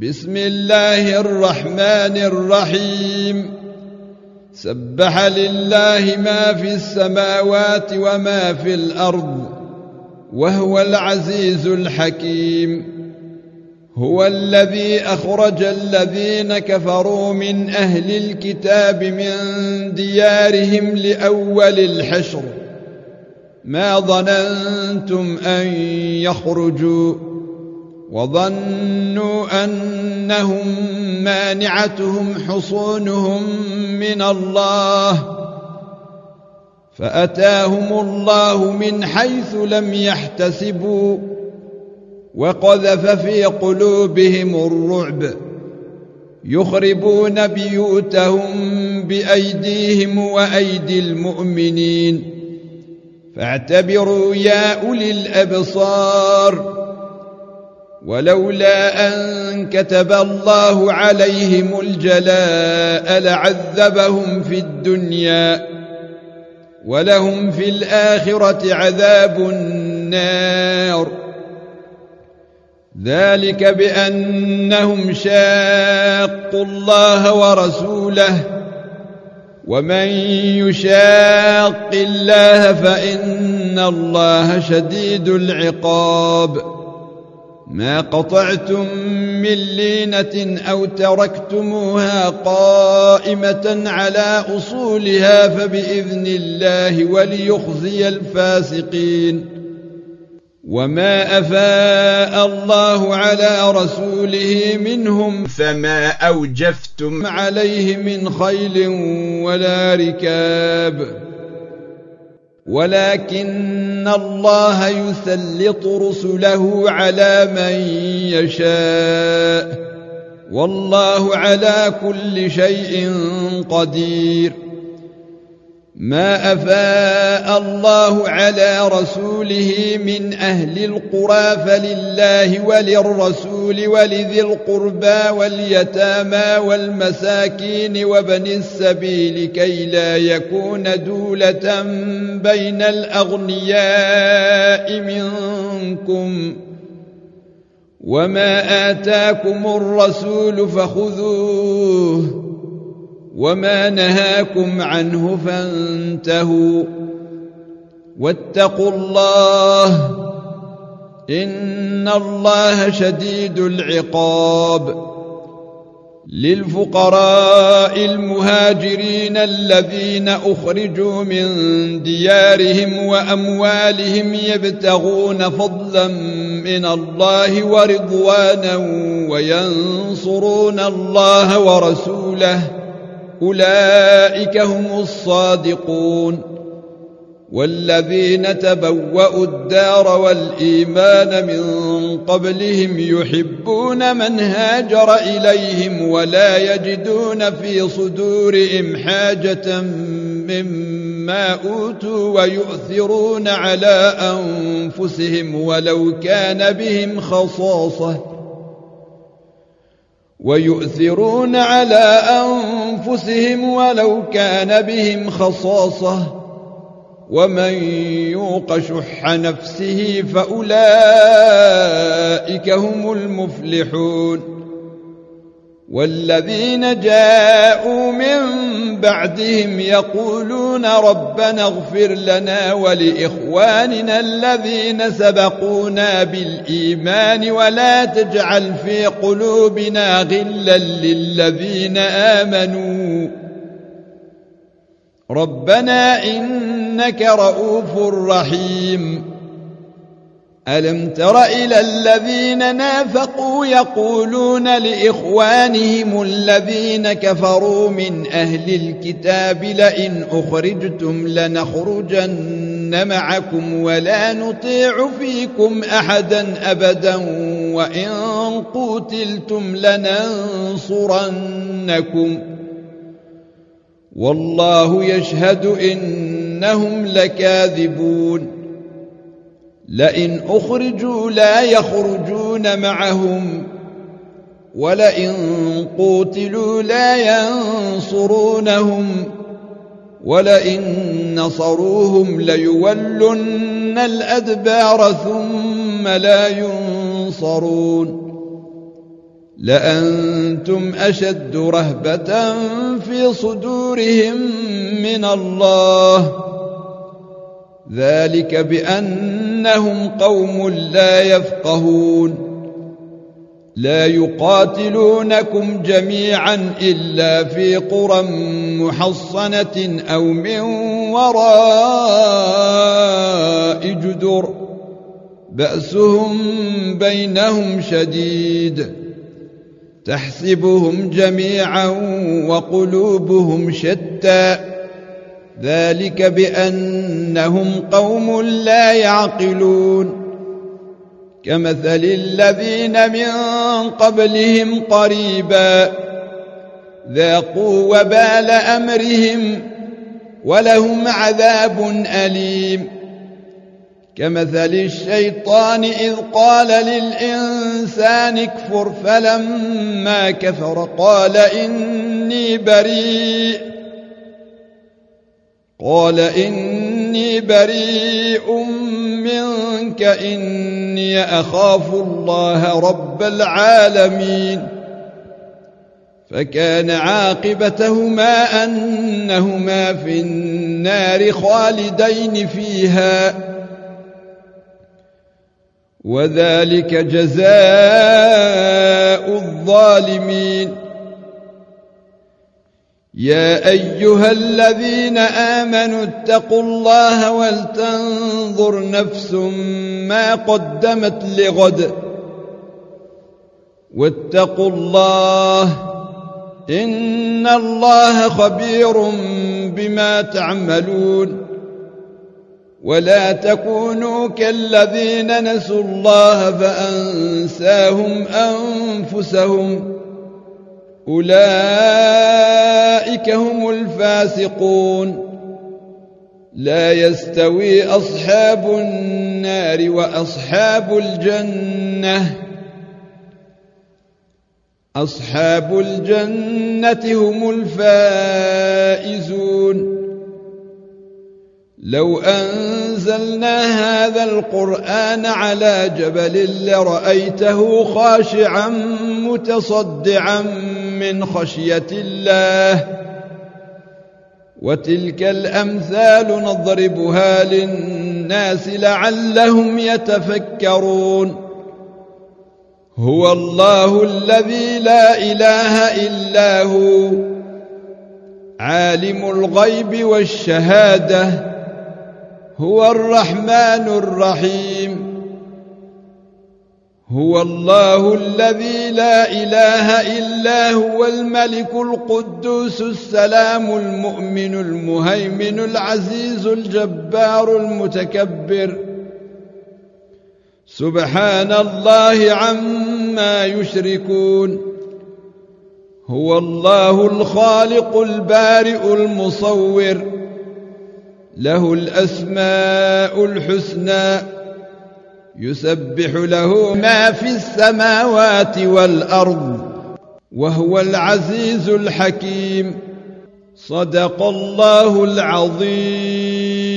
بسم الله الرحمن الرحيم سبح لله ما في السماوات وما في الأرض وهو العزيز الحكيم. هو الذي أخرج الذين كفروا من أهل الكتاب من ديارهم لأول الحشر ما ظننتم أن يخرجوا وظنوا أنهم مانعتهم حصونهم من الله فأتاهم الله من حيث لم يحتسبوا وقذف في قلوبهم الرعب يخربون بيوتهم بأيديهم وأيدي المؤمنين فاعتبروا يا أولي الأبصار. ولولا أن كتب الله عليهم الجلاء لعذبهم في الدنيا ولهم في الآخرة عذاب النار ذلك بأنهم شاقوا الله ورسوله ومن يشاق الله فإن الله شديد العقاب. ما قطعتم من لينة أو تركتموها قائمة على أصولها فبإذن الله وليخزي الفاسقين. وما أفاء الله على رسوله منهم فما أوجفتم عليه من خيل ولا ركاب ولكن الله يسلط رسله على من يشاء والله على كل شيء قدير. ما أفاء الله على رسوله من أهل القرى فلله وللرسول ولذي القربى واليتامى والمساكين وابن السبيل كي لا يكون دولة بين الأغنياء منكم وما آتاكم الرسول فخذوه وما نهاكم عنه فانتهوا واتقوا الله إن الله شديد العقاب. للفقراء المهاجرين الذين أخرجوا من ديارهم وأموالهم يبتغون فضلا من الله ورضوانا وينصرون الله ورسوله أولئك هم الصادقون. والذين تبوأوا الدار والإيمان من قبلهم يحبون من هاجر إليهم ولا يجدون في صدورهم حاجة مما أوتوا ويؤثرون على أنفسهم ولو كان بهم خصاصة ومن يوق شح نفسه فأولئك هم المفلحون. والذين جاءوا من بعدهم يقولون ربنا اغفر لنا ولإخواننا الذين سبقونا بالإيمان ولا تجعل في قلوبنا غلا للذين آمنوا ربنا إنك رؤوف رحيم. ألم تر إلى الذين نافقوا يقولون لإخوانهم الذين كفروا من أهل الكتاب لئن أخرجتم لنخرجن معكم ولا نطيع فيكم أحدا أبدا وإن قتلتم لننصرنكم والله يشهد إنهم لكاذبون. لئن أخرجوا لا يخرجون معهم ولئن قوتلوا لا ينصرونهم ولئن نصروهم ليولن الأدبار ثم لا ينصرون. لأنتم أشد رهبة في صدورهم من الله، ذلك بأنهم قوم لا يفقهون. لا يقاتلونكم جميعا إلا في قرى محصنة أو من وراء جدر بأسهم بينهم شديد، تحسبهم جميعا وقلوبهم شتى، ذلك بأنهم قوم لا يعقلون. كمثل الذين من قبلهم قريبا ذاقوا وبال أمرهم ولهم عذاب أليم. كمثل الشيطان إذ قال للإنسان اكفر فلما كفر قال إني بريء منك إني أخاف الله رب العالمين. فكان عاقبتهما أنهما في النار خالدين فيها، وذلك جزاء الظالمين. يا أيها الذين آمنوا اتقوا الله ولتنظر نفس ما قدمت لغد واتقوا الله إن الله خبير بما تعملون. ولا تكونوا كالذين نسوا الله فأنساهم أنفسهم أولئك هم الفاسقون. لا يستوي أصحاب النار وأصحاب الجنة، أصحاب الجنة هم الفائزون. لو أنزلنا هذا القرآن على جبل لرأيته خاشعا متصدعا من خشية الله. وتلك الأمثال نضربها للناس لعلهم يتفكرون. هو الله الذي لا إله إلا هو عالم الغيب والشهادة، هو الرحمن الرحيم. هو الله الذي لا إله إلا هو الملك القدوس السلام المؤمن المهيمن العزيز الجبار المتكبر، سبحان الله عما يشركون. هو الله الخالق البارئ المصور، له الأسماء الحسنى، يسبح له ما في السماوات والأرض، وهو العزيز الحكيم. صدق الله العظيم.